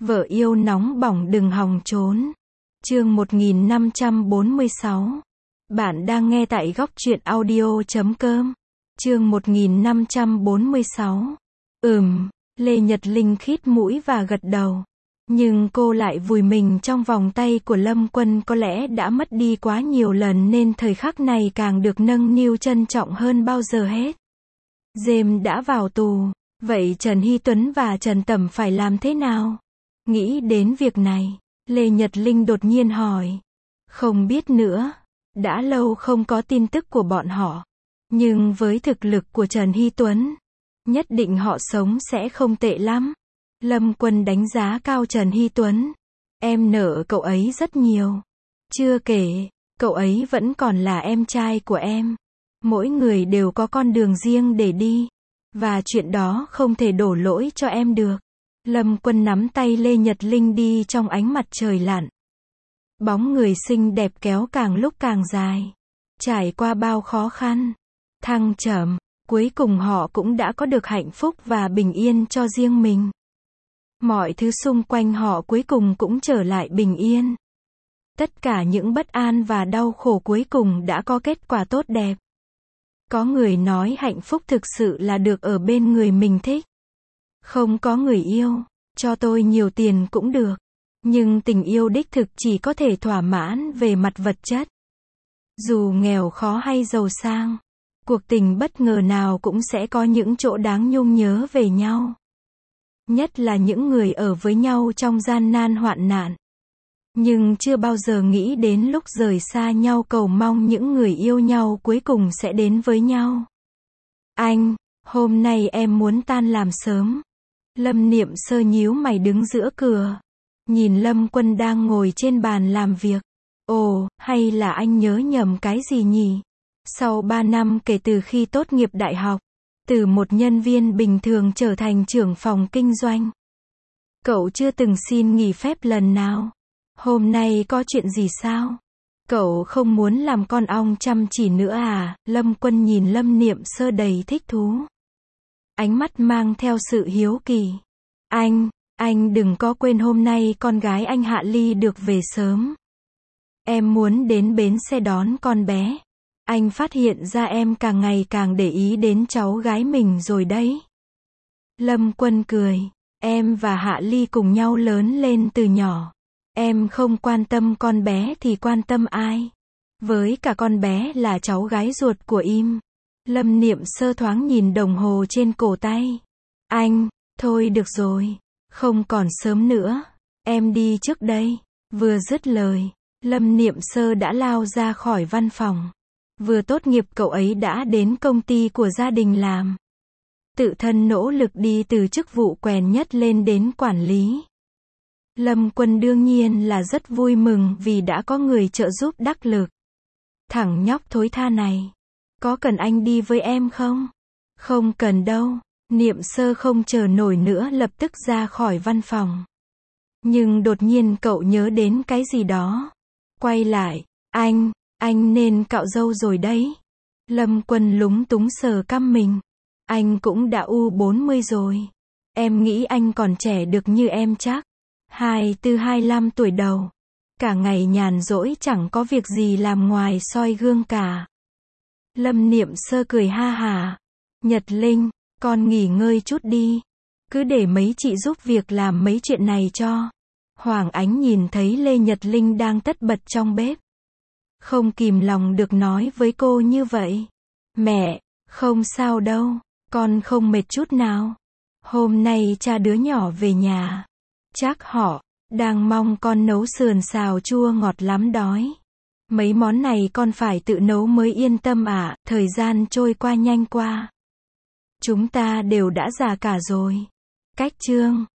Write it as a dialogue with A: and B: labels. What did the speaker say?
A: Vợ yêu nóng bỏng đừng hòng trốn. Chương 1546. Bạn đang nghe tại góc truyện audio.com. Chương 1546. Lê Nhật Linh khít mũi và gật đầu. Nhưng cô lại vùi mình trong vòng tay của Lâm Quân, có lẽ đã mất đi quá nhiều lần nên thời khắc này càng được nâng niu trân trọng hơn bao giờ hết. James đã vào tù, vậy Trần Hy Tuấn và Trần Tẩm phải làm thế nào? Nghĩ đến việc này, Lê Nhật Linh đột nhiên hỏi. Không biết nữa, đã lâu không có tin tức của bọn họ. Nhưng với thực lực của Trần Hy Tuấn, nhất định họ sống sẽ không tệ lắm. Lâm Quân đánh giá cao Trần Hy Tuấn. Em nợ cậu ấy rất nhiều. Chưa kể, cậu ấy vẫn còn là em trai của em. Mỗi người đều có con đường riêng để đi. Và chuyện đó không thể đổ lỗi cho em được. Lâm Quân nắm tay Lê Nhật Linh đi trong ánh mặt trời lặn. Bóng người xinh đẹp kéo càng lúc càng dài. Trải qua bao khó khăn, thăng trầm, cuối cùng họ cũng đã có được hạnh phúc và bình yên cho riêng mình. Mọi thứ xung quanh họ cuối cùng cũng trở lại bình yên. Tất cả những bất an và đau khổ cuối cùng đã có kết quả tốt đẹp. Có người nói hạnh phúc thực sự là được ở bên người mình thích. Không có người yêu, cho tôi nhiều tiền cũng được. Nhưng tình yêu đích thực chỉ có thể thỏa mãn về mặt vật chất. Dù nghèo khó hay giàu sang, cuộc tình bất ngờ nào cũng sẽ có những chỗ đáng nhung nhớ về nhau. Nhất là những người ở với nhau trong gian nan hoạn nạn. Nhưng chưa bao giờ nghĩ đến lúc rời xa nhau cầu mong những người yêu nhau cuối cùng sẽ đến với nhau. Anh, hôm nay em muốn tan làm sớm. Lâm Niệm Sơ nhíu mày đứng giữa cửa. Nhìn Lâm Quân đang ngồi trên bàn làm việc. Ồ, hay là anh nhớ nhầm cái gì nhỉ? Sau 3 năm kể từ khi tốt nghiệp đại học, từ một nhân viên bình thường trở thành trưởng phòng kinh doanh, cậu chưa từng xin nghỉ phép lần nào. Hôm nay có chuyện gì sao? Cậu không muốn làm con ong chăm chỉ nữa à? Lâm Quân nhìn Lâm Niệm Sơ đầy thích thú. Ánh mắt mang theo sự hiếu kỳ. Anh đừng có quên hôm nay con gái anh Hạ Ly được về sớm. Em muốn đến bến xe đón con bé. Anh phát hiện ra em càng ngày càng để ý đến cháu gái mình rồi đấy. Lâm Quân cười. Em và Hạ Ly cùng nhau lớn lên từ nhỏ. Em không quan tâm con bé thì quan tâm ai? Với cả con bé là cháu gái ruột của em. Lâm Niệm Sơ thoáng nhìn đồng hồ trên cổ tay. Thôi được rồi. Không còn sớm nữa. Em đi trước đây. Vừa dứt lời, Lâm Niệm Sơ đã lao ra khỏi văn phòng. Vừa tốt nghiệp cậu ấy đã đến công ty của gia đình làm. Tự thân nỗ lực đi từ chức vụ quèn nhất lên đến quản lý. Lâm Quân đương nhiên là rất vui mừng vì đã có người trợ giúp đắc lực. Thằng nhóc thối tha này. Có cần anh đi với em không? Không cần đâu. Niệm Sơ không chờ nổi nữa lập tức ra khỏi văn phòng. Nhưng đột nhiên cậu nhớ đến cái gì đó. Quay lại. Anh nên cạo râu rồi đấy. Lâm Quân lúng túng sờ cằm mình. Anh cũng đã U40 rồi. Em nghĩ anh còn trẻ được như em chắc. 24-25 tuổi đầu. Cả ngày nhàn rỗi chẳng có việc gì làm ngoài soi gương cả. Lâm Niệm Sơ cười ha hả. Nhật Linh, con nghỉ ngơi chút đi. Cứ để mấy chị giúp việc làm mấy chuyện này cho. Hoàng Ánh nhìn thấy Lê Nhật Linh đang tất bật trong bếp. Không kìm lòng được nói với cô như vậy. Mẹ, không sao đâu, con không mệt chút nào. Hôm nay cha đứa nhỏ về nhà. Chắc họ đang mong con nấu sườn xào chua ngọt lắm đói. Mấy món này con phải tự nấu mới yên tâm ạ. Thời gian trôi qua nhanh qua. Chúng ta đều đã già cả rồi. Cách chương